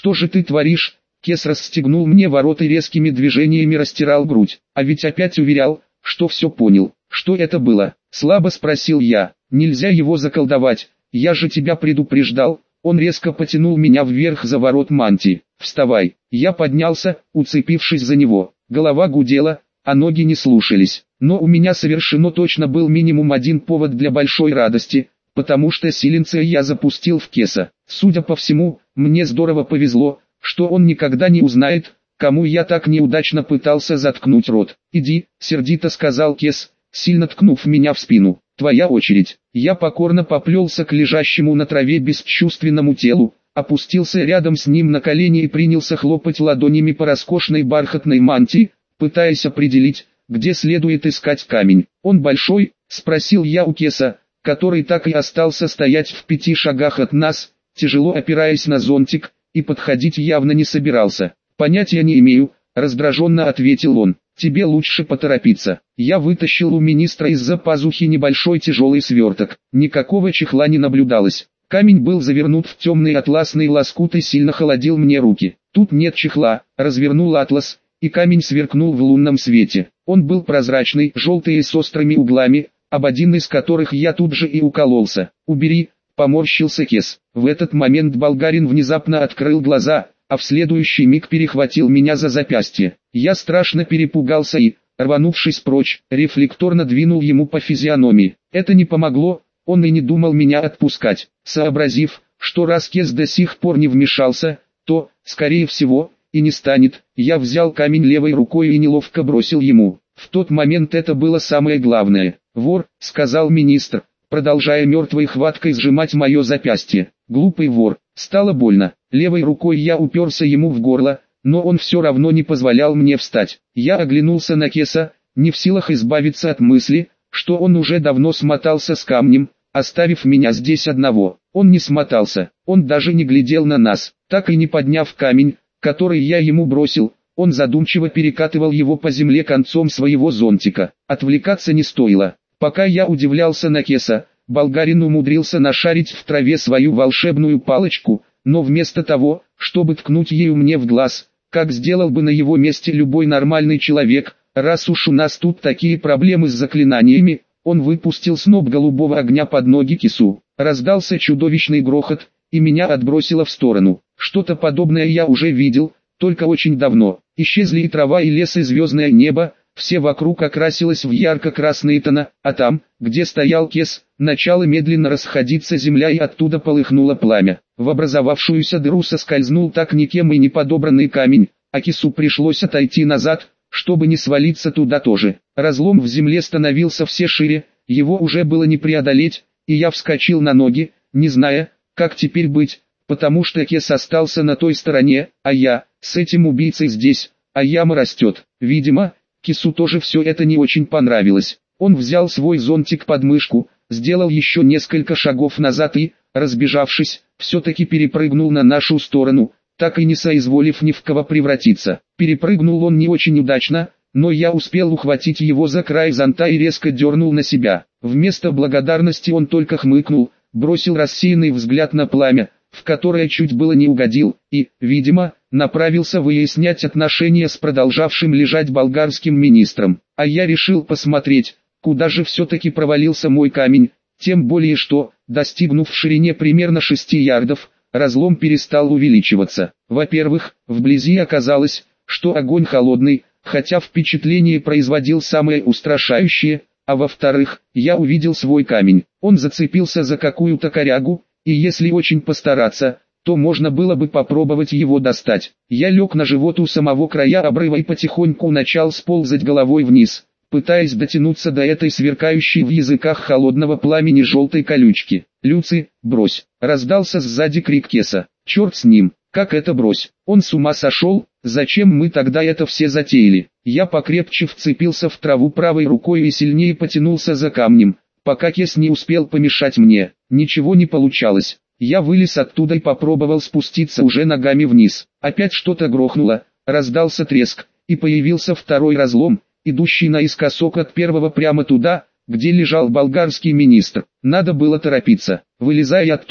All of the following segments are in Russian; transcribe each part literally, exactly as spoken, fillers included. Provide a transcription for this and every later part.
«Что же ты творишь?» Кес расстегнул мне ворот и резкими движениями растирал грудь. А ведь опять уверял, что все понял. «Что это было?» — слабо спросил я. «Нельзя его заколдовать, я же тебя предупреждал». Он резко потянул меня вверх за ворот мантии. «Вставай!» Я поднялся, уцепившись за него. Голова гудела, а ноги не слушались. Но у меня совершенно точно был минимум один повод для большой радости, потому что силенция я запустил в Кеса. Судя по всему, мне здорово повезло, что он никогда не узнает, кому я так неудачно пытался заткнуть рот. «Иди», — сердито сказал Кес, сильно ткнув меня в спину. «Твоя очередь». Я покорно поплелся к лежащему на траве бесчувственному телу, опустился рядом с ним на колени и принялся хлопать ладонями по роскошной бархатной мантии, пытаясь определить, где следует искать камень. «Он большой?» — спросил я у Кеса, который так и остался стоять в пяти шагах от нас, тяжело опираясь на зонтик, и подходить явно не собирался. «Понятия не имею», — раздраженно ответил он. «Тебе лучше поторопиться». Я вытащил у министра из-за пазухи небольшой тяжелый сверток. Никакого чехла не наблюдалось. Камень был завернут в темный атласный лоскут и сильно холодил мне руки. «Тут нет чехла», — развернул атлас, и камень сверкнул в лунном свете. Он был прозрачный, желтый и с острыми углами, об один из которых я тут же и укололся. «Убери», — поморщился Кес. В этот момент болгарин внезапно открыл глаза, а в следующий миг перехватил меня за запястье. Я страшно перепугался и, рванувшись прочь, рефлекторно двинул ему по физиономии. Это не помогло, он и не думал меня отпускать. Сообразив, что раз Кес до сих пор не вмешался, то, скорее всего, и не станет, я взял камень левой рукой и неловко бросил ему. В тот момент это было самое главное. «Вор», — сказал министр, продолжая мертвой хваткой сжимать мое запястье. «Глупый вор». Стало больно. Левой рукой я уперся ему в горло, но он все равно не позволял мне встать. Я оглянулся на Кеса, не в силах избавиться от мысли, что он уже давно смотался с камнем, оставив меня здесь одного. Он не смотался, он даже не глядел на нас. Так и не подняв камень, который я ему бросил, он задумчиво перекатывал его по земле концом своего зонтика. Отвлекаться не стоило. Пока я удивлялся на Кеса, болгарин умудрился нашарить в траве свою волшебную палочку, но вместо того, чтобы ткнуть ею мне в глаз, как сделал бы на его месте любой нормальный человек, раз уж у нас тут такие проблемы с заклинаниями, он выпустил сноп голубого огня под ноги Кесу. Раздался чудовищный грохот, и меня отбросило в сторону. Что-то подобное я уже видел, только очень давно. Исчезли и трава, и лес, и звездное небо, все вокруг окрасилось в ярко-красные тона, а там, где стоял Кес, начало медленно расходиться земля и оттуда полыхнуло пламя. В образовавшуюся дыру соскользнул так никем и не подобранный камень, а Кесу пришлось отойти назад, чтобы не свалиться туда тоже. Разлом в земле становился все шире, его уже было не преодолеть, и я вскочил на ноги, не зная, как теперь быть, потому что Кес остался на той стороне, а я, с этим убийцей здесь, а яма растет. Видимо, Кесу тоже все это не очень понравилось. Он взял свой зонтик под мышку, сделал еще несколько шагов назад и, разбежавшись, все-таки перепрыгнул на нашу сторону, так и не соизволив ни в кого превратиться. Перепрыгнул он не очень удачно, но я успел ухватить его за край зонта и резко дернул на себя. Вместо благодарности он только хмыкнул, бросил рассеянный взгляд на пламя, в которое чуть было не угодил, и, видимо, направился выяснять отношения с продолжавшим лежать болгарским министром. А я решил посмотреть, куда же все-таки провалился мой камень, тем более что, достигнув в ширине примерно шести ярдов, разлом перестал увеличиваться. Во-первых, вблизи оказалось, что огонь холодный, хотя впечатление производил самое устрашающее, а во-вторых, я увидел свой камень. Он зацепился за какую-то корягу, и если очень постараться, то можно было бы попробовать его достать. Я лег на живот у самого края обрыва и потихоньку начал сползать головой вниз, пытаясь дотянуться до этой сверкающей в языках холодного пламени желтой колючки. «Люци, брось!» — раздался сзади крик Кеса. «Черт с ним! Как это брось? Он с ума сошел? Зачем мы тогда это все затеяли?» Я покрепче вцепился в траву правой рукой и сильнее потянулся за камнем, пока Кес не успел помешать мне. Ничего не получалось. Я вылез оттуда и попробовал спуститься уже ногами вниз. Опять что-то грохнуло, раздался треск, и появился второй разлом, идущий наискосок от первого прямо туда, где лежал болгарский министр. Надо было торопиться. Вылезая оттуда,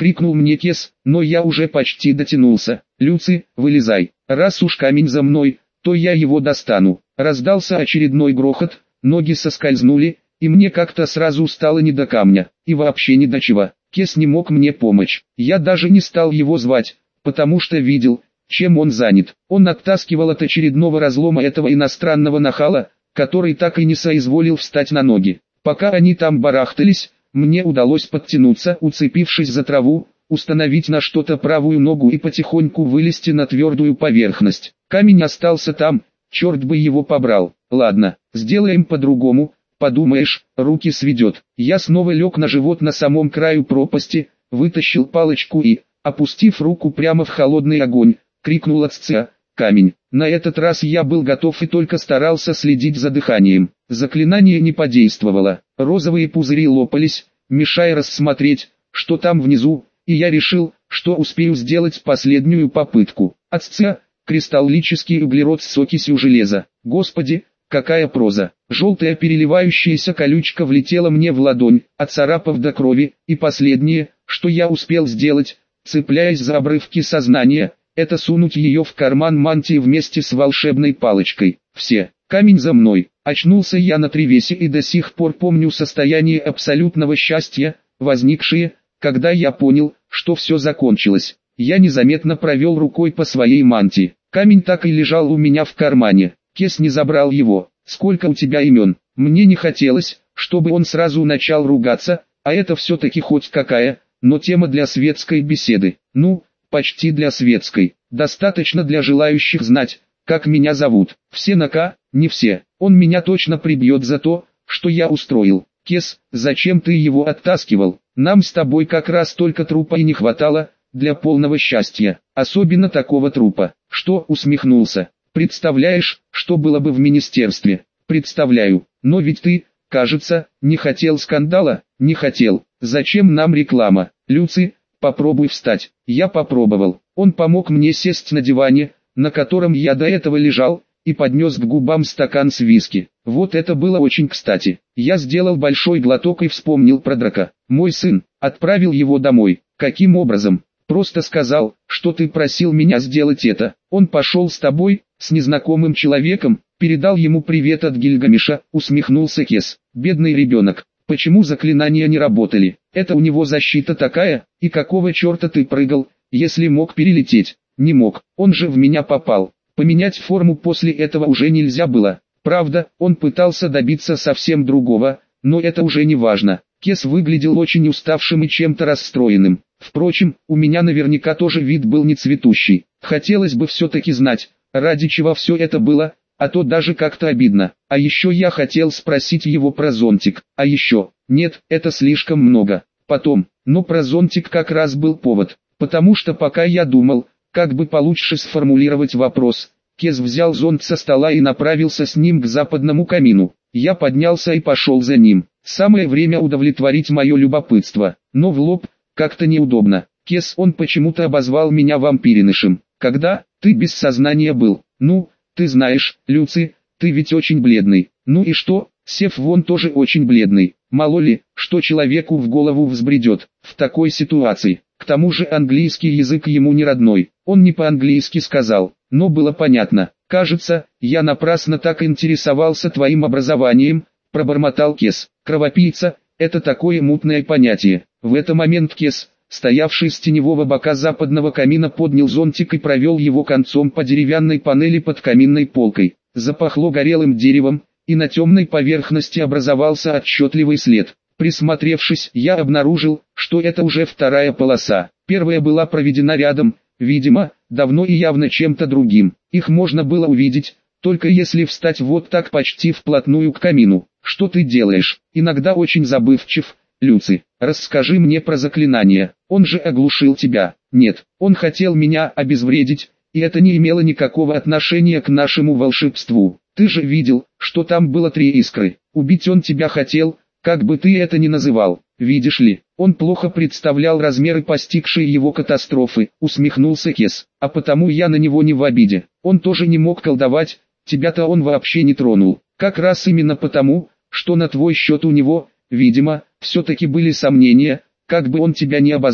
крикнул мне Кес, но я уже почти дотянулся. Люци, вылезай, раз уж камень за мной, то я его достану. Раздался очередной грохот, ноги соскользнули, и мне как-то сразу стало не до камня, и вообще не до чего. Кес не мог мне помочь, я даже не стал его звать, потому что видел, чем он занят. Он оттаскивал от очередного разлома этого иностранного нахала, который так и не соизволил встать на ноги. Пока они там барахтались, мне удалось подтянуться, уцепившись за траву, установить на что-то правую ногу и потихоньку вылезти на твердую поверхность. Камень остался там, черт бы его побрал. Ладно, сделаем по-другому, подумаешь, руки сведет. Я снова лег на живот на самом краю пропасти, вытащил палочку и, опустив руку прямо в холодный огонь, крикнул «Отца, камень!». На этот раз я был готов и только старался следить за дыханием. Заклинание не подействовало, розовые пузыри лопались, мешая рассмотреть, что там внизу, и я решил, что успею сделать последнюю попытку. «Отца, кристаллический углерод с окисью железа». Господи, какая проза! Желтая переливающаяся колючка влетела мне в ладонь, оцарапав до крови, и последнее, что я успел сделать, цепляясь за обрывки сознания, это сунуть ее в карман мантии вместе с волшебной палочкой. Все, камень за мной. Очнулся я на тревесе и до сих пор помню состояние абсолютного счастья, возникшее, когда я понял, что все закончилось. Я незаметно провел рукой по своей мантии. Камень так и лежал у меня в кармане. Кес не забрал его. «Сколько у тебя имен?» Мне не хотелось, чтобы он сразу начал ругаться, а это все-таки хоть какая, но тема для светской беседы. Ну, почти для светской. Достаточно для желающих знать, как меня зовут. Все на «К», не все. Он меня точно прибьет за то, что я устроил. Кес, зачем ты его оттаскивал? Нам с тобой как раз только трупа и не хватало, для полного счастья. Особенно такого трупа. Что, усмехнулся? Представляешь, что было бы в министерстве? Представляю. Но ведь ты, кажется, не хотел скандала? Не хотел. Зачем нам реклама? Люци, попробуй встать. Я попробовал. Он помог мне сесть на диване, на котором я до этого лежал, и поднес к губам стакан с виски. Вот это было очень кстати. Я сделал большой глоток и вспомнил про Драка. Мой сын, отправил его домой. Каким образом? Просто сказал, что ты просил меня сделать это. Он пошел с тобой, с незнакомым человеком, передал ему привет от Гильгамеша, усмехнулся Кес. Бедный ребенок. Почему заклинания не работали? Это у него защита такая, и какого черта ты прыгал, если мог перелететь? Не мог, он же в меня попал. Поменять форму после этого уже нельзя было. Правда, он пытался добиться совсем другого, но это уже не важно. Кес выглядел очень уставшим и чем-то расстроенным. Впрочем, у меня наверняка тоже вид был не цветущий. Хотелось бы все-таки знать, ради чего все это было, а то даже как-то обидно. А еще я хотел спросить его про зонтик. А еще, нет, это слишком много. Потом, но про зонтик как раз был повод. Потому что пока я думал, как бы получше сформулировать вопрос, Кес взял зонт со стола и направился с ним к западному камину. Я поднялся и пошел за ним. Самое время удовлетворить мое любопытство, но в лоб, как-то неудобно. Кес, он почему-то обозвал меня вампиринышем. Когда? Ты без сознания был. Ну, ты знаешь, Люци, ты ведь очень бледный. Ну и что? Сев вон тоже очень бледный. Мало ли, что человеку в голову взбредет в такой ситуации. К тому же английский язык ему не родной. Он не по-английски сказал, но было понятно. Кажется, я напрасно так интересовался твоим образованием, пробормотал Кес. Кровопийца – это такое мутное понятие. В этот момент Кес, стоявший с теневого бока западного камина, поднял зонтик и провел его концом по деревянной панели под каминной полкой. Запахло горелым деревом, и на темной поверхности образовался отчетливый след. Присмотревшись, я обнаружил, что это уже вторая полоса. Первая была проведена рядом, видимо, давно и явно чем-то другим. Их можно было увидеть, только если встать вот так почти вплотную к камину. Что ты делаешь? Иногда очень забывчив, Люци. Расскажи мне про заклинание. Он же оглушил тебя. Нет, он хотел меня обезвредить, и это не имело никакого отношения к нашему волшебству. Ты же видел, что там было три искры. Убить он тебя хотел, как бы ты это ни называл. Видишь ли, он плохо представлял размеры постигшей его катастрофы, усмехнулся Кес. А потому я на него не в обиде. Он тоже не мог колдовать, тебя-то он вообще не тронул. Как раз именно потому, что на твой счет у него, видимо, все-таки были сомнения, как бы он тебя не обозвал.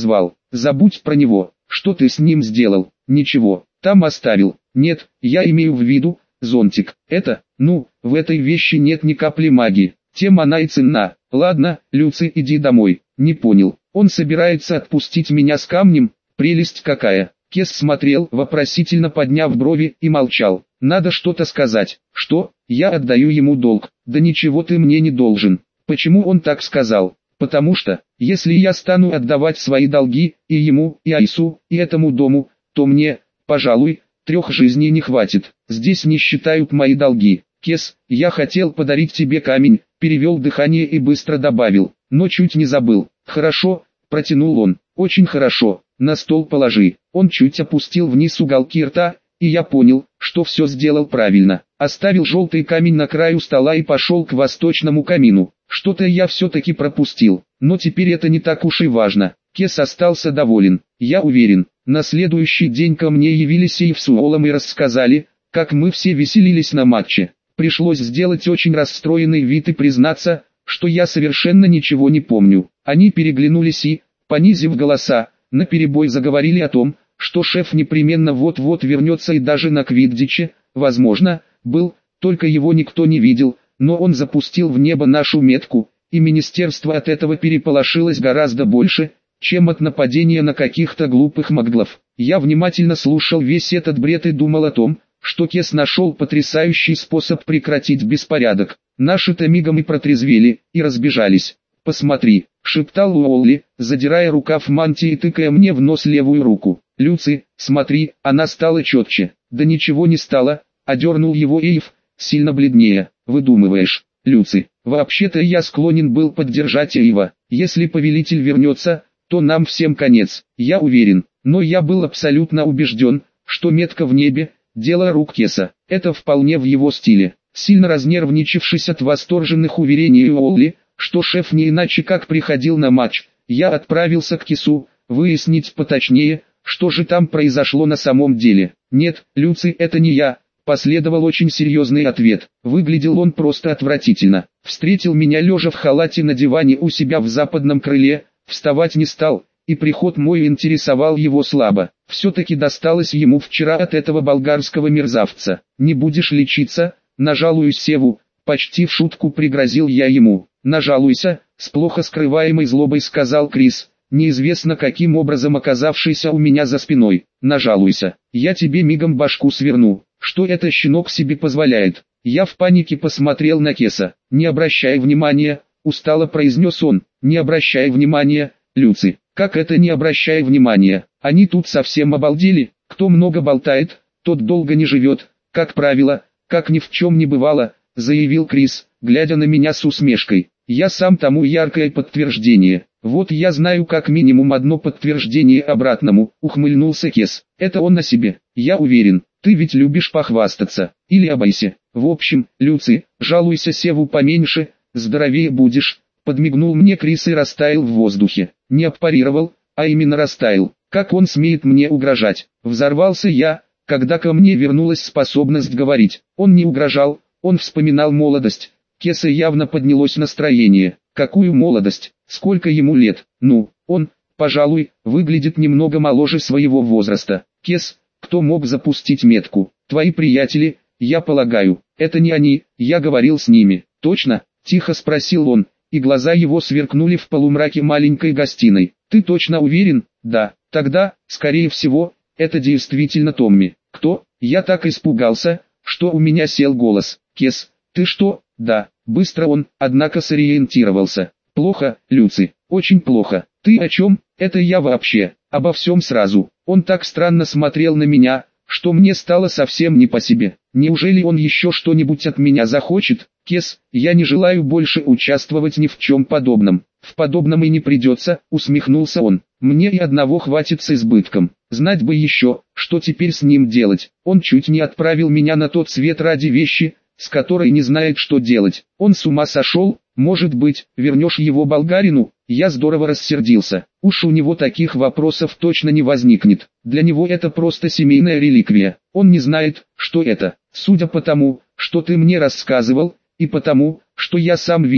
Забудь про него. Что ты с ним сделал? Ничего. Там оставил. Нет, я имею в виду зонтик. Это, ну, в этой вещи нет ни капли магии. Тем она и ценна. Ладно, Люци, иди домой. Не понял. Он собирается отпустить меня с камнем? Прелесть какая. Кес смотрел, вопросительно подняв брови, и молчал. Надо что-то сказать. Что? Я отдаю ему долг. Да ничего ты мне не должен. Почему он так сказал? Потому что, если я стану отдавать свои долги, и ему, и Айсу, и этому дому, то мне, пожалуй, трех жизней не хватит. Здесь не считают мои долги. Кес, я хотел подарить тебе камень, перевел дыхание и быстро добавил, но чуть не забыл. Хорошо, протянул он. Очень хорошо. На стол положи. Он чуть опустил вниз уголки рта, и я понял, что все сделал правильно. Оставил желтый камень на краю стола и пошел к восточному камину. Что-то я все-таки пропустил, но теперь это не так уж и важно. Кес остался доволен. Я уверен, на следующий день ко мне явились и в Суолом и рассказали, как мы все веселились на матче. Пришлось сделать очень расстроенный вид и признаться, что я совершенно ничего не помню. Они переглянулись и, понизив голоса, наперебой заговорили о том, что шеф непременно вот-вот вернется и даже на Квиддиче, возможно, был, только его никто не видел, но он запустил в небо нашу метку, и министерство от этого переполошилось гораздо больше, чем от нападения на каких-то глупых маглов. Я внимательно слушал весь этот бред и думал о том, что Кес нашел потрясающий способ прекратить беспорядок. Наши-то мигом и протрезвели, и разбежались. «Посмотри», — шептал Уолли, задирая рукав мантии и тыкая мне в нос левую руку. «Люци, смотри, она стала четче». «Да ничего не стало», — одернул его Эйв, сильно бледнее. «Выдумываешь, Люци. Вообще-то я склонен был поддержать Эйва. Если повелитель вернется, то нам всем конец, я уверен. Но я был абсолютно убежден, что метка в небе — дело рук Кеса. Это вполне в его стиле». Сильно разнервничавшись от восторженных уверений Уолли, что шеф не иначе как приходил на матч, я отправился к Кесу, выяснить поточнее, что же там произошло на самом деле. «Нет, Люци, это не я», — последовал очень серьезный ответ. Выглядел он просто отвратительно. Встретил меня лежа в халате на диване у себя в западном крыле, вставать не стал, и приход мой интересовал его слабо. Все-таки досталось ему вчера от этого болгарского мерзавца. «Не будешь лечиться? Нажалуюсь Севу», — почти в шутку пригрозил я ему. «Нажалуйся», — с плохо скрываемой злобой сказал Крис, неизвестно каким образом оказавшийся у меня за спиной. «Нажалуйся, я тебе мигом башку сверну». Что это щенок себе позволяет? Я в панике посмотрел на Кеса. «Не обращай внимания», — устало произнес он. «Не обращай внимания, Люци». «Как это не обращай внимания? Они тут совсем обалдели. Кто много болтает, тот долго не живет, как правило, как ни в чем не бывало», — заявил Крис, глядя на меня с усмешкой. «Я сам тому яркое подтверждение». «Вот я знаю как минимум одно подтверждение обратному», — ухмыльнулся Кес. «Это он о себе, я уверен. Ты ведь любишь похвастаться. Или обойся. В общем, Люци, жалуйся Севу поменьше, здоровее будешь». Подмигнул мне Крис и растаял в воздухе. Не отпарировал, а именно растаял. Как он смеет мне угрожать? Взорвался я, когда ко мне вернулась способность говорить. Он не угрожал, он вспоминал молодость. Кеса явно поднялось настроение. Какую молодость? Сколько ему лет? Ну, он, пожалуй, выглядит немного моложе своего возраста. Кес, кто мог запустить метку? Твои приятели, я полагаю. Это не они, я говорил с ними. Точно? Тихо спросил он, и глаза его сверкнули в полумраке маленькой гостиной. Ты точно уверен? Да. Тогда, скорее всего, это действительно Томми. Кто? Я так испугался, что у меня сел голос. Кес, ты что? Да. Быстро он, однако, сориентировался. Плохо, Люци, очень плохо. Ты о чем? Это я вообще, обо всем сразу. Он так странно смотрел на меня, что мне стало совсем не по себе. Неужели он еще что-нибудь от меня захочет? Кес, я не желаю больше участвовать ни в чем подобном. В подобном и не придется, усмехнулся он. Мне и одного хватит с избытком. Знать бы еще, что теперь с ним делать. Он чуть не отправил меня на тот свет ради вещи, с которой не знает, что делать. Он с ума сошел? Может быть, вернешь его болгарину? Я здорово рассердился. Уж у него таких вопросов точно не возникнет. Для него это просто семейная реликвия. Он не знает, что это. Судя по тому, что ты мне рассказывал, и потому, что я сам видел,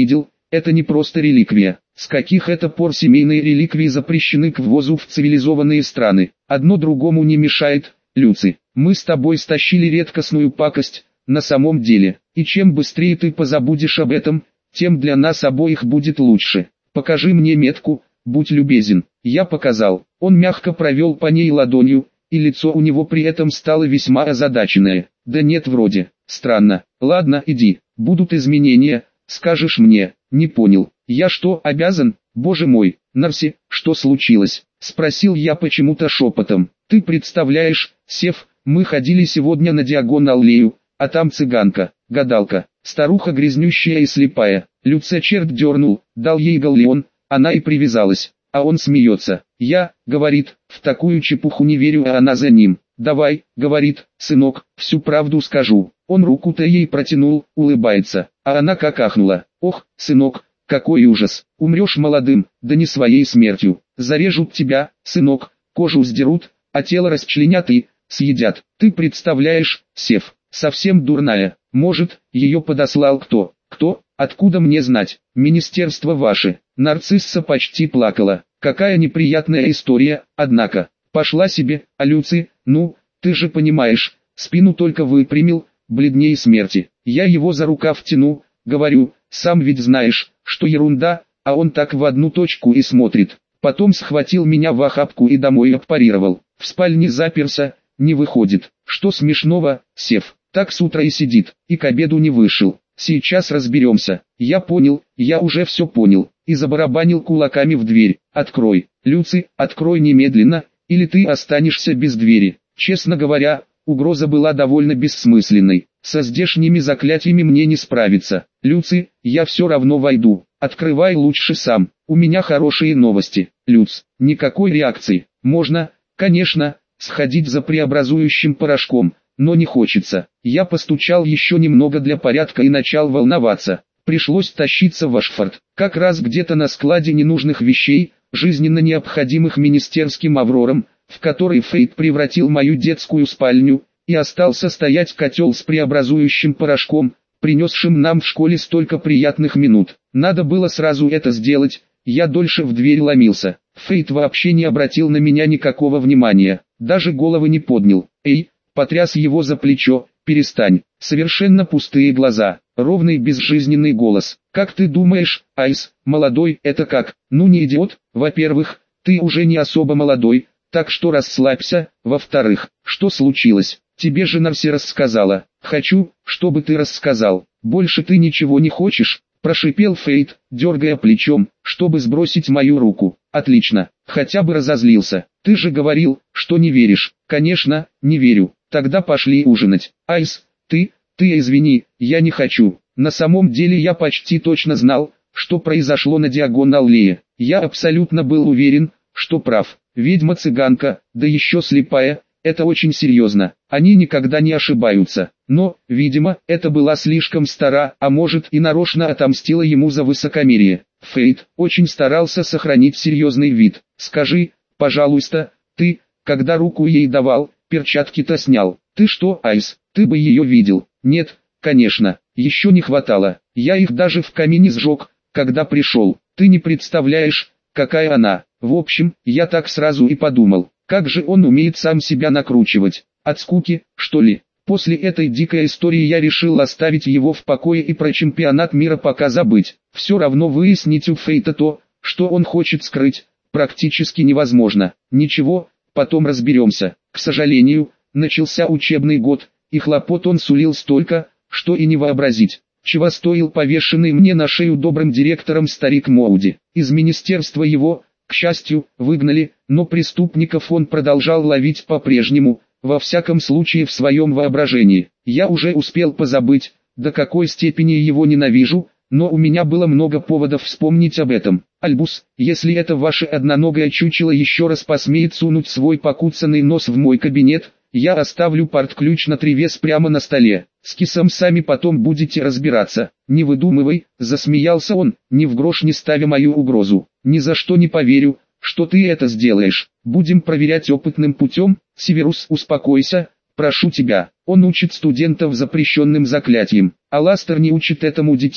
это не просто реликвия. С каких это пор семейные реликвии запрещены к ввозу в цивилизованные страны? Одно другому не мешает, Люци. Мы с тобой стащили редкостную пакость, на самом деле. И чем быстрее ты позабудешь об этом, тем для нас обоих будет лучше. Покажи мне метку, будь любезен. Я показал. Он мягко провел по ней ладонью, и лицо у него при этом стало весьма озадаченное. Да нет, вроде. Странно. Ладно, иди. Будут изменения, скажешь мне. Не понял. Я что, обязан? Боже мой, Нарси, что случилось? Спросил я почему-то шепотом. Ты представляешь, Сев, мы ходили сегодня на Диагон-аллею, а там цыганка, гадалка, старуха грязнющая и слепая. Люци черт дернул, дал ей галлеон, она и привязалась. А он смеется. Я, говорит, в такую чепуху не верю, а она за ним. Давай, говорит, сынок, всю правду скажу. Он руку-то ей протянул, улыбается, а она как ахнула. Ох, сынок, какой ужас, умрешь молодым, да не своей смертью. Зарежут тебя, сынок, кожу сдерут, а тело расчленят и съедят. Ты представляешь, Сев, совсем дурная. Может, ее подослал кто? Кто? Откуда мне знать? Министерство ваше. Нарцисса почти плакала. Какая неприятная история, однако. Пошла себе, а Люци, ну, ты же понимаешь, спину только выпрямил, бледней смерти. Я его за рукав тяну, говорю, сам ведь знаешь, что ерунда, а он так в одну точку и смотрит. Потом схватил меня в охапку и домой обпарировал. В спальне заперся, не выходит. Что смешного, Сев, так с утра и сидит, и к обеду не вышел. Сейчас разберемся. Я понял, я уже все понял. И забарабанил кулаками в дверь. Открой, Люци, открой немедленно, или ты останешься без двери. Честно говоря, угроза была довольно бессмысленной. Со здешними заклятиями мне не справиться. Люци, я все равно войду. Открывай лучше сам. У меня хорошие новости. Люц, никакой реакции. Можно, конечно, сходить за преобразующим порошком, но не хочется. Я постучал еще немного для порядка и начал волноваться. Пришлось тащиться в Ашфорд. Как раз где-то на складе ненужных вещей, жизненно необходимых министерским аврорам, в который Фейт превратил мою детскую спальню, и остался стоять котел с преобразующим порошком, принесшим нам в школе столько приятных минут. Надо было сразу это сделать, я дольше в дверь ломился. Фейт вообще не обратил на меня никакого внимания, даже головы не поднял. Эй, потряс его за плечо, перестань. Совершенно пустые глаза, ровный безжизненный голос. Как ты думаешь, Айс, молодой, это как? Ну не идиот, во-первых, ты уже не особо молодой, так что расслабься, во-вторых, что случилось? Тебе же Нарси рассказала. Хочу, чтобы ты рассказал. Больше ты ничего не хочешь? Прошипел Фейт, дергая плечом, чтобы сбросить мою руку. Отлично, хотя бы разозлился. Ты же говорил, что не веришь. Конечно, не верю. Тогда пошли ужинать. Айс, ты, ты извини, я не хочу. На самом деле я почти точно знал, что произошло на Диагон-аллее. Я абсолютно был уверен, что прав. Ведьма-цыганка, да еще слепая, это очень серьезно. Они никогда не ошибаются. Но, видимо, это была слишком стара, а может и нарочно отомстила ему за высокомерие. Фейт очень старался сохранить серьезный вид. Скажи, пожалуйста, ты, когда руку ей давал, перчатки-то снял. Ты что, Айс, ты бы ее видел? Нет, конечно, еще не хватало. Я их даже в камине сжег, когда пришел. Ты не представляешь, какая она. В общем, я так сразу и подумал, как же он умеет сам себя накручивать. От скуки, что ли? После этой дикой истории я решил оставить его в покое и про чемпионат мира пока забыть. Все равно выяснить у Фейта то, что он хочет скрыть, практически невозможно. Ничего, потом разберемся. К сожалению, начался учебный год, и хлопот он сулил столько, что и не вообразить. Чего стоил повешенный мне на шею добрым директором старик Моуди. Из министерства его, к счастью, выгнали, но преступников он продолжал ловить по-прежнему, во всяком случае в своем воображении. Я уже успел позабыть, до какой степени его ненавижу, но у меня было много поводов вспомнить об этом. Альбус, если это ваше одноногое чучело еще раз посмеет сунуть свой покуцанный нос в мой кабинет, я оставлю порт-ключ на тревес прямо на столе. С кисом сами потом будете разбираться. Не выдумывай, засмеялся он, ни в грош не ставя мою угрозу. Ни за что не поверю, что ты это сделаешь. Будем проверять опытным путем. Северус, успокойся, прошу тебя. Он учит студентов запрещенным заклятиям, а Ластер не учит этому детей.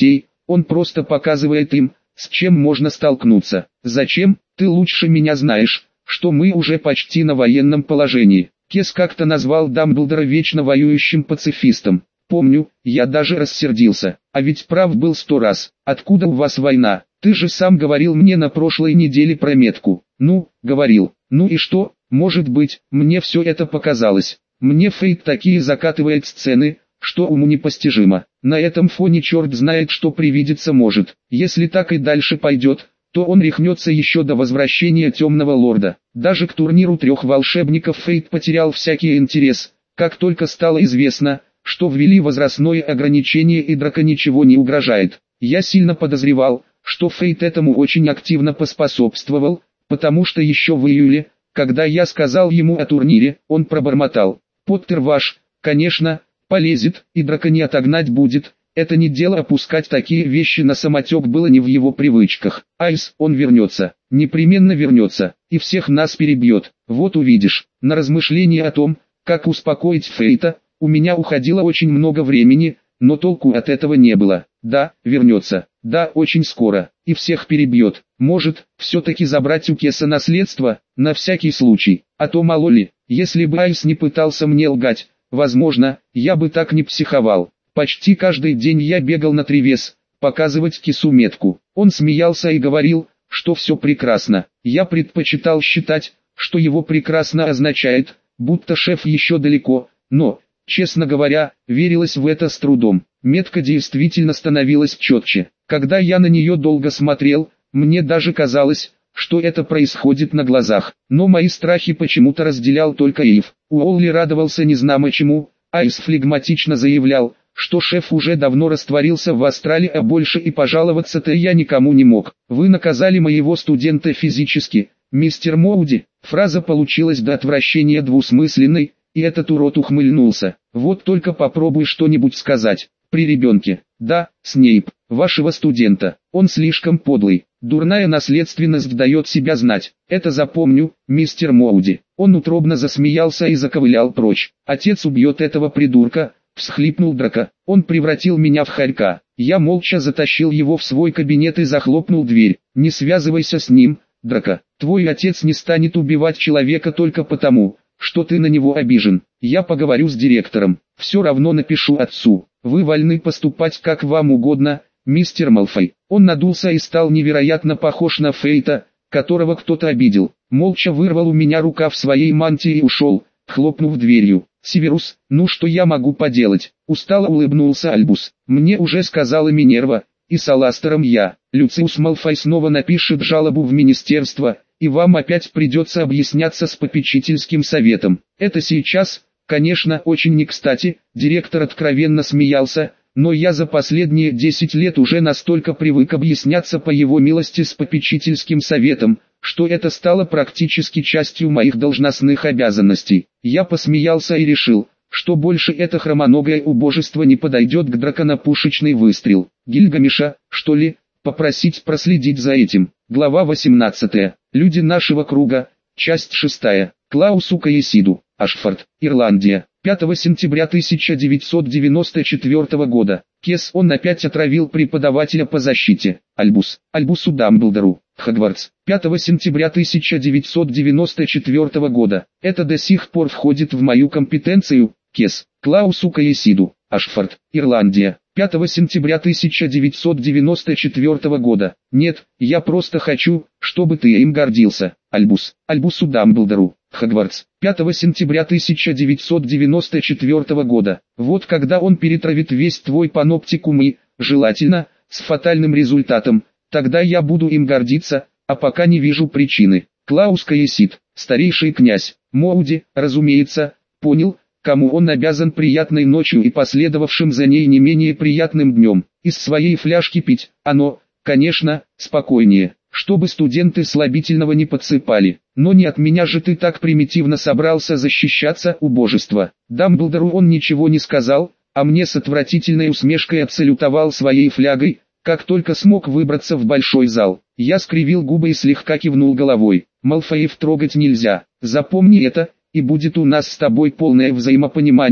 он просто показывает им, с чем можно столкнуться. Зачем? Ты лучше меня знаешь, что мы уже почти на военном положении. Кес как-то назвал Дамблдора вечно воюющим пацифистом. Помню, я даже рассердился. А ведь прав был сто раз. Откуда у вас война? Ты же сам говорил мне на прошлой неделе про метку. Ну, говорил. Ну и что? Может быть, мне все это показалось. Мне Фейт такие закатывает сцены, что уму непостижимо. На этом фоне черт знает, что привидеться может. Если так и дальше пойдет, то он рехнется еще до возвращения Темного Лорда. Даже к турниру трех волшебников Фейт потерял всякий интерес, как только стало известно, что ввели возрастное ограничение и Драко ничего не угрожает. Я сильно подозревал, что Фейт этому очень активно поспособствовал, потому что еще в июле, когда я сказал ему о турнире, он пробормотал: «Поттер ваш, конечно, полезет, и Драко не отогнать будет». Это не дело опускать такие вещи на самотек, было не в его привычках. Айс, он вернется, непременно вернется, и всех нас перебьет. Вот увидишь. На размышление о том, как успокоить Фейта, у меня уходило очень много времени, но толку от этого не было. Да, вернется, да, очень скоро, и всех перебьет. Может, все-таки забрать у Кеса наследство, на всякий случай, а то мало ли, если бы Айс не пытался мне лгать, возможно, я бы так не психовал. Почти каждый день я бегал на Тревес, показывать Кесу метку. Он смеялся и говорил, что все прекрасно. Я предпочитал считать, что его прекрасно означает, будто шеф еще далеко, но, честно говоря, верилось в это с трудом. Метка действительно становилась четче. Когда я на нее долго смотрел, мне даже казалось, что это происходит на глазах. Но мои страхи почему-то разделял только Эйв. Уолли радовался незнамо чему, Айс флегматично заявлял, что шеф уже давно растворился в астрале, а больше и пожаловаться-то я никому не мог. «Вы наказали моего студента физически, мистер Моуди». Фраза получилась до отвращения двусмысленной, и этот урод ухмыльнулся. «Вот только попробуй что-нибудь сказать. При ребенке. Да, Снейп, вашего студента. Он слишком подлый. Дурная наследственность дает себя знать. Это запомню, мистер Моуди». Он утробно засмеялся и заковылял прочь. «Отец убьет этого придурка», — всхлипнул Драко. «Он превратил меня в хорька». Я молча затащил его в свой кабинет и захлопнул дверь. «Не связывайся с ним, Драко. Твой отец не станет убивать человека только потому, что ты на него обижен. Я поговорю с директором. Все равно напишу отцу. Вы вольны поступать как вам угодно, мистер Малфой». Он надулся и стал невероятно похож на Фейта, которого кто-то обидел. Молча вырвал у меня рукав своей мантии и ушел, хлопнув дверью. «Северус, ну что я могу поделать?» Устало улыбнулся Альбус. «Мне уже сказала Минерва, и с Аластером я. Люциус Малфой снова напишет жалобу в министерство, и вам опять придется объясняться с попечительским советом. Это сейчас, конечно, очень не кстати». Директор откровенно смеялся, но я за последние десять лет уже настолько привык объясняться по его милости с попечительским советом, что это стало практически частью моих должностных обязанностей. Я посмеялся и решил, что больше это хромоногое убожество не подойдет к Драко на пушечный выстрел. Гильгамеша, что ли, попросить проследить за этим. Глава восемнадцатая. Люди нашего круга. Часть шестая. Клаусу Каесиду. Ашфорд, Ирландия. пятого сентября тысяча девятьсот девяносто четвёртого года. Кес, он опять отравил преподавателя по защите. Альбус. Альбусу Дамблдору. Хогвартс. пятого сентября тысяча девятьсот девяносто четвёртого года. Это до сих пор входит в мою компетенцию. Кес. Клаусу Каесиду. Ашфорд, Ирландия. пятого сентября тысяча девятьсот девяносто четвёртого года. Нет, я просто хочу, чтобы ты им гордился. Альбус. Альбусу Дамблдору. Хогвартс. пятого сентября тысяча девятьсот девяносто четвёртого года. Вот когда он перетравит весь твой паноптикум и, желательно, с фатальным результатом, тогда я буду им гордиться, а пока не вижу причины. Клаус Каесид, старейший князь. Моуди, разумеется, понял, кому он обязан приятной ночью и последовавшим за ней не менее приятным днем. Из своей фляжки пить, оно, конечно, спокойнее, чтобы студенты слабительного не подсыпали. Но не от меня же ты так примитивно собрался защищаться, убожество. Дамблдору он ничего не сказал, а мне с отвратительной усмешкой отсалютовал своей флягой, как только смог выбраться в большой зал. Я скривил губы и слегка кивнул головой. Малфоев трогать нельзя, запомни это, и будет у нас с тобой полное взаимопонимание,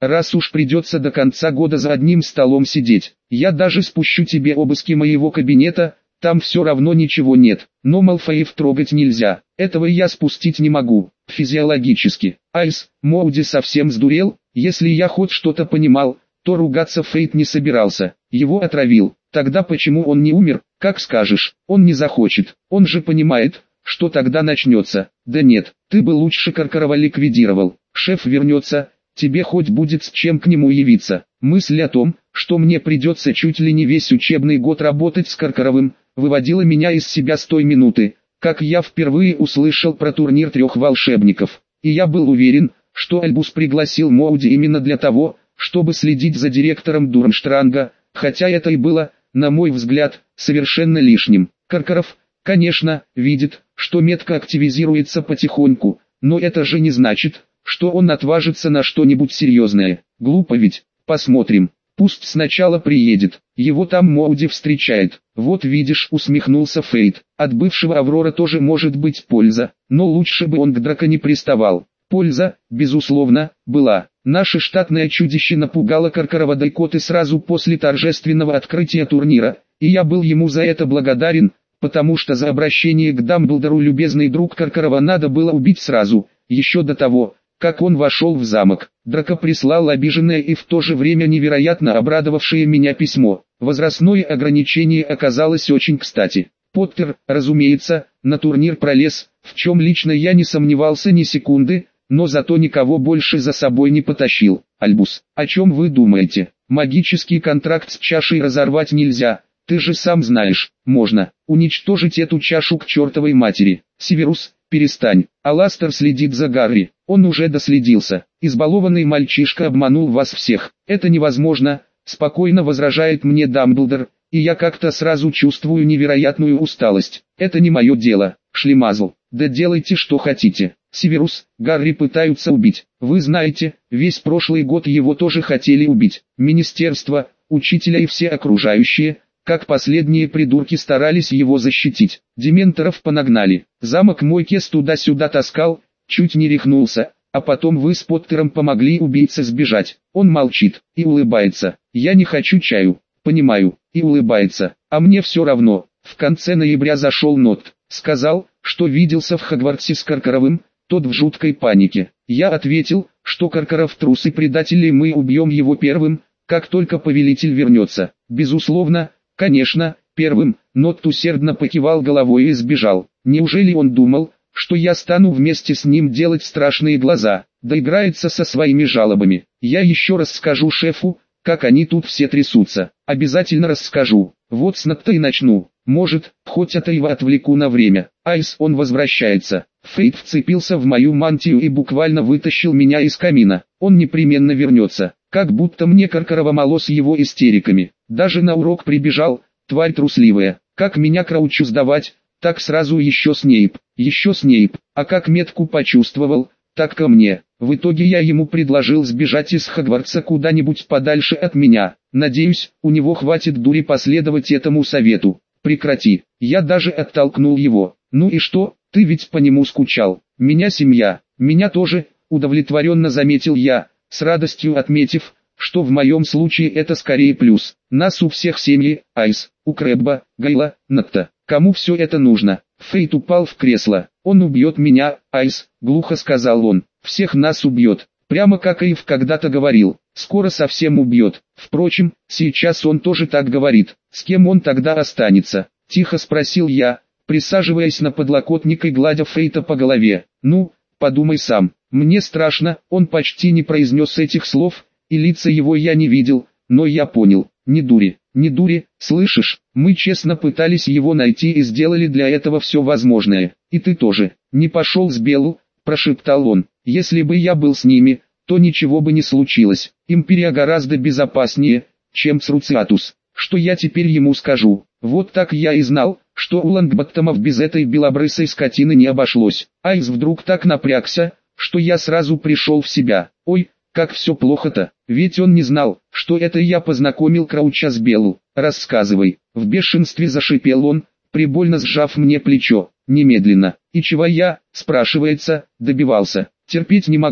раз уж придется до конца года за одним столом сидеть. Я даже спущу тебе обыски моего кабинета, там все равно ничего нет. Но Малфоев трогать нельзя, этого я спустить не могу, физиологически. Айс, Моуди совсем сдурел? Если я хоть что-то понимал, то ругаться Фейт не собирался, его отравил. Тогда почему он не умер? Как скажешь, он не захочет, он же понимает, что тогда начнется. Да нет, ты бы лучше Каркарова ликвидировал. Шеф вернется, тебе хоть будет с чем к нему явиться. Мысль о том, что мне придется чуть ли не весь учебный год работать с Каркаровым, выводила меня из себя с той минуты, как я впервые услышал про турнир трех волшебников. И я был уверен, что Альбус пригласил Моуди именно для того, чтобы следить за директором Дурмштранга, хотя это и было, на мой взгляд, совершенно лишним. Каркаров, конечно, видит, что метка активизируется потихоньку, но это же не значит, что он отважится на что-нибудь серьезное. Глупо ведь. Посмотрим. Пусть сначала приедет, его там Моуди встречает. Вот видишь, усмехнулся Фейт, от бывшего Аврора тоже может быть польза, но лучше бы он к Драко не приставал. Польза, безусловно, была. Наше штатное чудище напугало Каркарова Дайкоты сразу после торжественного открытия турнира, и я был ему за это благодарен, потому что за обращение к Дамблдору любезный друг Каркарова надо было убить сразу, еще до того, как он вошел в замок. Драко прислал обиженное и в то же время невероятно обрадовавшее меня письмо. Возрастное ограничение оказалось очень кстати. Поттер, разумеется, на турнир пролез, в чем лично я не сомневался ни секунды, но зато никого больше за собой не потащил. Альбус, о чем вы думаете? Магический контракт с чашей разорвать нельзя, ты же сам знаешь. Можно уничтожить эту чашу к чертовой матери. Северус, перестань. Аластер следит за Гарри, он уже доследился. Избалованный мальчишка обманул вас всех. Это невозможно, спокойно возражает мне Дамблдор, и я как-то сразу чувствую невероятную усталость. Это не мое дело, шлемазл. Да делайте что хотите. Северус, Гарри пытаются убить. Вы знаете, весь прошлый год его тоже хотели убить. Министерство, учителя и все окружающие, как последние придурки, старались его защитить. Дементоров понагнали. Замок мой Кес туда-сюда таскал, чуть не рехнулся, а потом вы с Поттером помогли убийце сбежать. Он молчит и улыбается. Я не хочу чаю. Понимаю, и улыбается. А мне все равно. В конце ноября зашел Нот. Сказал, что виделся в Хогвартсе с Каркаровым, тот в жуткой панике. Я ответил, что Каркаров трус и предатель, и мы убьем его первым, как только повелитель вернется. Безусловно, конечно, первым. Нот усердно покивал головой и сбежал. Неужели он думал, что я стану вместе с ним делать страшные глаза, доиграется со своими жалобами? Я еще раз скажу шефу, как они тут все трясутся. Обязательно расскажу. Вот с Нотта и начну. Может, хоть это его отвлеку на время. Айс, он возвращается. Фейт вцепился в мою мантию и буквально вытащил меня из камина. Он непременно вернется. Как будто мне Каркарова мало с его истериками. Даже на урок прибежал, тварь трусливая. Как меня Краучу сдавать, так сразу еще Снейп. Еще Снейп. А как метку почувствовал, так ко мне. В итоге я ему предложил сбежать из Хогвартса куда-нибудь подальше от меня. Надеюсь, у него хватит дури последовать этому совету. Прекрати. Я даже оттолкнул его. Ну и что, ты ведь по нему скучал. Меня семья. Меня тоже, удовлетворенно заметил я, с радостью отметив, что в моем случае это скорее плюс. Нас у всех семьи, Айс, у Крэбба, Гайла, Нотта. Кому все это нужно? Фейт упал в кресло. Он убьет меня, Айс, глухо сказал он. Всех нас убьет. Прямо как Эйв когда-то говорил. Скоро совсем убьет. Впрочем, сейчас он тоже так говорит. С кем он тогда останется? Тихо спросил я, присаживаясь на подлокотник и гладя Фейта по голове. Ну, подумай сам. Мне страшно. Он почти не произнес этих слов, и лица его я не видел, но я понял. Не дури, не дури, слышишь? Мы честно пытались его найти и сделали для этого все возможное. И ты тоже. Не пошел с Беллу, прошептал он. Если бы я был с ними, то ничего бы не случилось. Империя гораздо безопаснее, чем Цруциатус. Что я теперь ему скажу? Вот так я и знал, что у Лонгботтомов без этой белобрысой скотины не обошлось. Айс вдруг так напрягся, что я сразу пришел в себя. Ой, как все плохо-то, ведь он не знал, что это я познакомил Крауча с Беллу. Рассказывай. В бешенстве зашипел он, прибольно сжав мне плечо. Немедленно. И чего я, спрашивается, добивался? Терпеть не могу,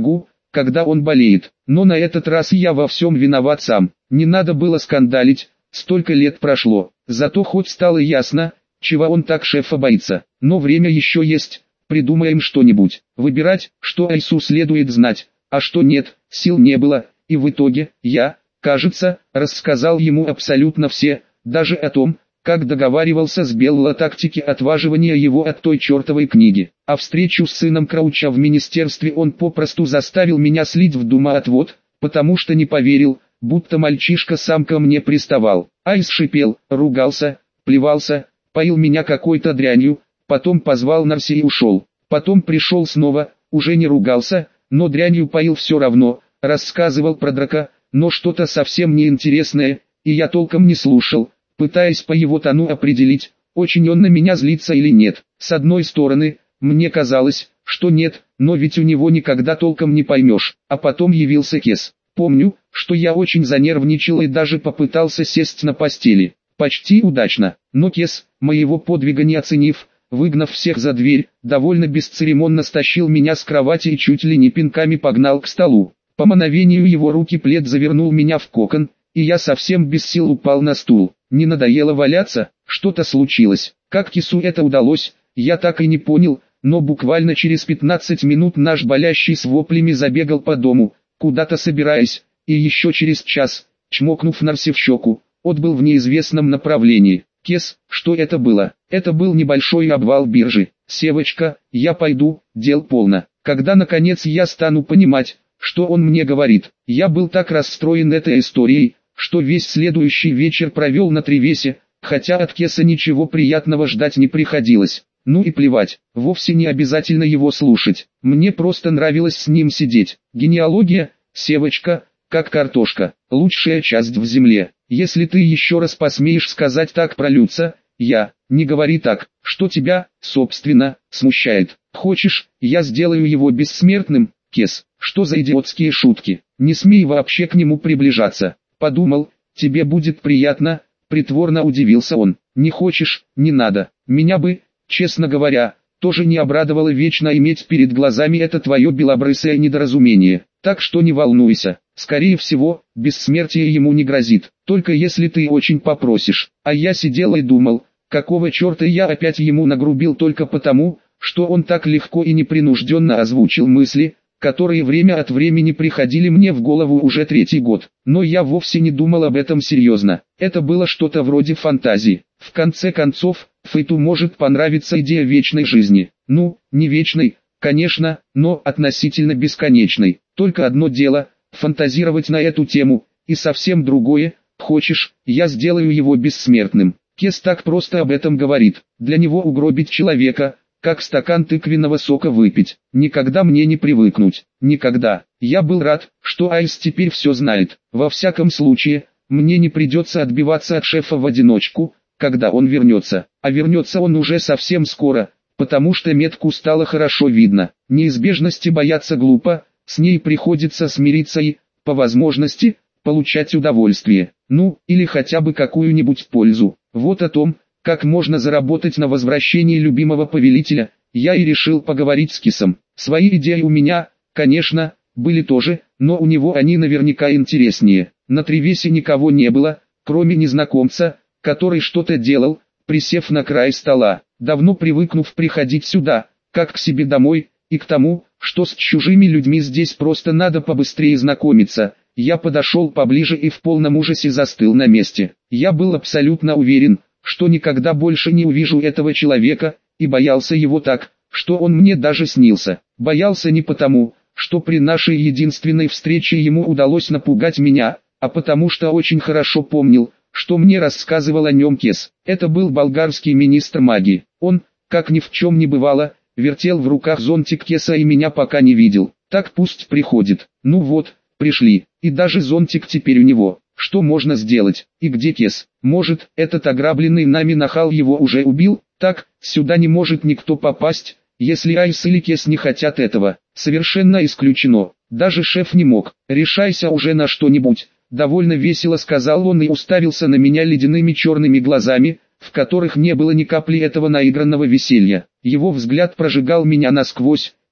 когда он болеет. Но на этот раз я во всем виноват сам. Не надо было скандалить, столько лет прошло. Зато хоть стало ясно, чего он так шефа боится. Но время еще есть, придумаем что-нибудь. Выбирать, что Айсу следует знать, а что нет, сил не было. И в итоге, я, кажется, рассказал ему абсолютно все, даже о том, как договаривался с Белло о тактике отваживания его от той чертовой книги. А встречу с сыном Крауча в министерстве он попросту заставил меня слить в думоотвод, потому что не поверил, будто мальчишка сам ко мне приставал. Айс шипел, ругался, плевался, поил меня какой-то дрянью, потом позвал Нарси и ушел. Потом пришел снова, уже не ругался, но дрянью поил все равно, рассказывал про драка, но что-то совсем неинтересное, и я толком не слушал, пытаясь по его тону определить, очень он на меня злится или нет. С одной стороны, мне казалось, что нет, но ведь у него никогда толком не поймешь. А потом явился Кес. Помню, что я очень занервничал и даже попытался сесть на постели. Почти удачно, но Кес, моего подвига не оценив, выгнав всех за дверь, довольно бесцеремонно стащил меня с кровати и чуть ли не пинками погнал к столу. По мановению его руки плед завернул меня в кокон, и я совсем без сил упал на стул. Не надоело валяться, что-то случилось. Как Кесу это удалось, я так и не понял, но буквально через пятнадцать минут наш болящий с воплями забегал по дому, куда-то собираясь, и еще через час, чмокнув Нарси в щеку, отбыл в неизвестном направлении. Кес, что это было? Это был небольшой обвал биржи. Севочка, я пойду, дел полно. Когда наконец я стану понимать, что он мне говорит? Я был так расстроен этой историей, что весь следующий вечер провел на Тревесе, хотя от Кеса ничего приятного ждать не приходилось. Ну и плевать, вовсе не обязательно его слушать. Мне просто нравилось с ним сидеть. Генеалогия, Севочка, как картошка, лучшая часть в земле. Если ты еще раз посмеешь сказать так про Люца, я, не говори так, что тебя, собственно, смущает. Хочешь, я сделаю его бессмертным, Кес? Что за идиотские шутки? Не смей вообще к нему приближаться. Подумал, тебе будет приятно, притворно удивился он. Не хочешь, не надо. Меня бы, честно говоря, тоже не обрадовало вечно иметь перед глазами это твое белобрысое недоразумение. Так что не волнуйся, скорее всего, бессмертие ему не грозит, только если ты очень попросишь. А я сидел и думал, какого черта я опять ему нагрубил только потому, что он так легко и непринужденно озвучил мысли, которые время от времени приходили мне в голову уже третий год. Но я вовсе не думал об этом серьезно. Это было что-то вроде фантазии. В конце концов, Фейту может понравиться идея вечной жизни. Ну, не вечной, конечно, но относительно бесконечной. Только одно дело – фантазировать на эту тему, и совсем другое – хочешь, я сделаю его бессмертным. Кес так просто об этом говорит. Для него угробить человека – как стакан тыквенного сока выпить. Никогда мне не привыкнуть. Никогда. Я был рад, что Айс теперь все знает. Во всяком случае, мне не придется отбиваться от шефа в одиночку, когда он вернется. А вернется он уже совсем скоро, потому что метку стало хорошо видно. Неизбежности бояться глупо, с ней приходится смириться и, по возможности, получать удовольствие. Ну, или хотя бы какую-нибудь пользу. Вот о том, как можно заработать на возвращении любимого повелителя, я и решил поговорить с Кесом. Свои идеи у меня, конечно, были тоже, но у него они наверняка интереснее. На Тревесе никого не было, кроме незнакомца, который что-то делал, присев на край стола, давно привыкнув приходить сюда, как к себе домой, и к тому, что с чужими людьми здесь просто надо побыстрее знакомиться. Я подошел поближе и в полном ужасе застыл на месте. Я был абсолютно уверен, что никогда больше не увижу этого человека, и боялся его так, что он мне даже снился. Боялся не потому, что при нашей единственной встрече ему удалось напугать меня, а потому что очень хорошо помнил, что мне рассказывал о нем Кес. Это был болгарский министр магии. Он, как ни в чем не бывало, вертел в руках зонтик Кеса и меня пока не видел. Так пусть приходит. Ну вот, пришли, и даже зонтик теперь у него. Что можно сделать? И где Кес? Может, этот ограбленный нами нахал его уже убил? Так, сюда не может никто попасть, если Айс или Кес не хотят этого. Совершенно исключено. Даже шеф не мог. Решайся уже на что-нибудь. Довольно весело сказал он и уставился на меня ледяными черными глазами, в которых не было ни капли этого наигранного веселья. Его взгляд прожигал меня насквозь,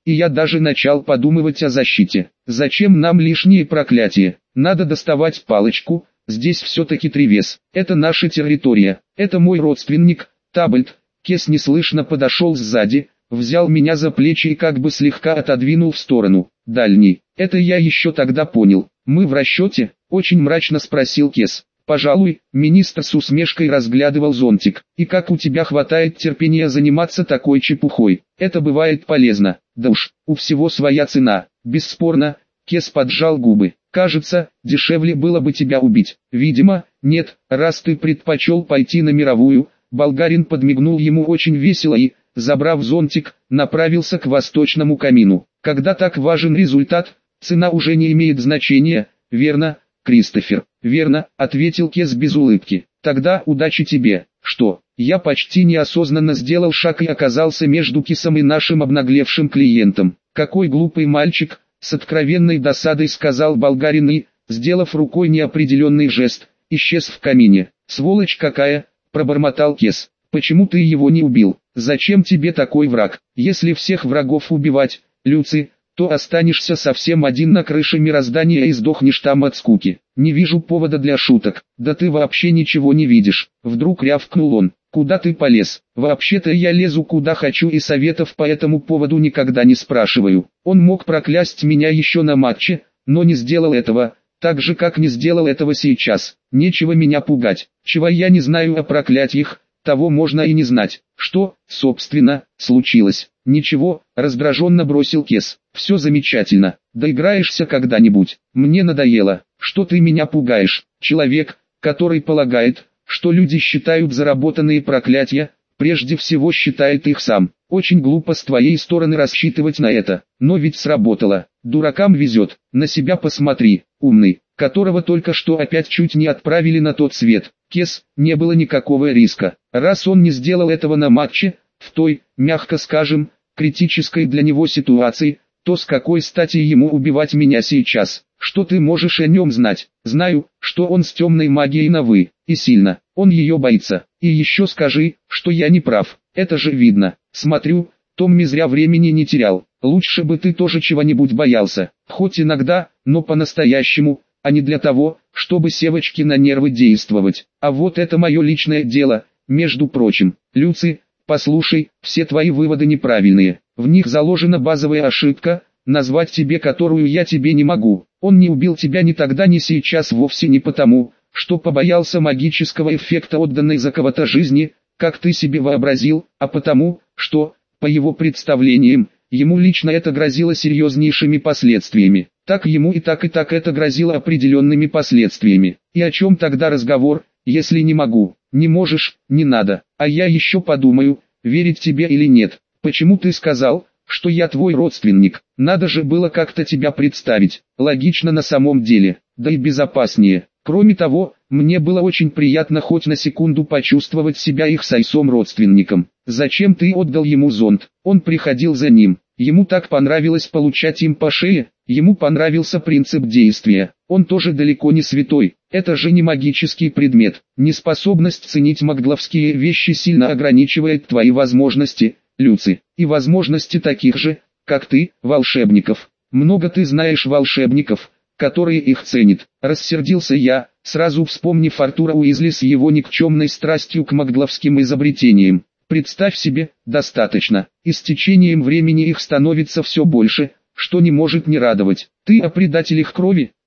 и я даже начал подумывать о защите. Зачем нам лишние проклятия? Надо доставать палочку, здесь все-таки Тревес. Это наша территория, это мой родственник, Табальд. Кес неслышно подошел сзади, взял меня за плечи и как бы слегка отодвинул в сторону. Дальний, это я еще тогда понял. Мы в расчете? Очень мрачно спросил Кес. Пожалуй, министр с усмешкой разглядывал зонтик. И как у тебя хватает терпения заниматься такой чепухой? Это бывает полезно. Да уж, у всего своя цена. Бесспорно, Кес поджал губы. Кажется, дешевле было бы тебя убить. Видимо, нет, раз ты предпочел пойти на мировую. Болгарин подмигнул ему очень весело и, забрав зонтик, направился к восточному камину. Когда так важен результат, цена уже не имеет значения, верно, Кристофер? Верно, ответил Кес без улыбки. Тогда удачи тебе. Что? Я почти неосознанно сделал шаг и оказался между Кесом и нашим обнаглевшим клиентом. Какой глупый мальчик, с откровенной досадой сказал болгарин и, сделав рукой неопределенный жест, исчез в камине. Сволочь какая, пробормотал Кес. Почему ты его не убил? Зачем тебе такой враг? Если всех врагов убивать, Люци, то останешься совсем один на крыше мироздания и сдохнешь там от скуки. Не вижу повода для шуток. Да ты вообще ничего не видишь. Вдруг рявкнул он. Куда ты полез? Вообще-то я лезу куда хочу и советов по этому поводу никогда не спрашиваю. Он мог проклясть меня еще на матче, но не сделал этого, так же как не сделал этого сейчас. Нечего меня пугать. Чего я не знаю о проклятиях, того можно и не знать. Что, собственно, случилось? Ничего, раздраженно бросил Кес. Все замечательно. Доиграешься когда-нибудь. Мне надоело. Что ты меня пугаешь? Человек, который полагает, что люди считают заработанные проклятия, прежде всего считает их сам. Очень глупо с твоей стороны рассчитывать на это. Но ведь сработало. Дуракам везет. На себя посмотри, умный, которого только что опять чуть не отправили на тот свет. Кес, не было никакого риска. Раз он не сделал этого на матче, в той, мягко скажем, критической для него ситуации, то с какой стати ему убивать меня сейчас? Что ты можешь о нем знать? Знаю, что он с темной магией на «вы», и сильно, он ее боится. И еще скажи, что я не прав, это же видно. Смотрю, Томми зря времени не терял. Лучше бы ты тоже чего-нибудь боялся, хоть иногда, но по-настоящему, а не для того, чтобы севочки на нервы действовать. А вот это мое личное дело, между прочим. Люци, послушай, все твои выводы неправильные. В них заложена базовая ошибка, назвать тебе которую я тебе не могу. Он не убил тебя ни тогда, ни сейчас вовсе не потому, что побоялся магического эффекта отданной за кого-то жизни, как ты себе вообразил, а потому, что, по его представлениям, ему лично это грозило серьезнейшими последствиями. Так ему и так и так это грозило определенными последствиями. И о чем тогда разговор, если не могу? Не можешь, не надо. А я еще подумаю, верить тебе или нет. Почему ты сказал, что я твой родственник? Надо же было как-то тебя представить. Логично на самом деле, да и безопаснее. Кроме того, мне было очень приятно хоть на секунду почувствовать себя их с Айсом родственником. Зачем ты отдал ему зонт? Он приходил за ним. Ему так понравилось получать им по шее. Ему понравился принцип действия. Он тоже далеко не святой. Это же не магический предмет. Неспособность ценить магдловские вещи сильно ограничивает твои возможности, Люци, и возможности таких же, как ты, волшебников. Много ты знаешь волшебников, которые их ценят. Рассердился я, сразу вспомнив Артура Уизли с его никчемной страстью к магдловским изобретениям. Представь себе, достаточно, и с течением времени их становится все больше, что не может не радовать. Ты о предателях крови?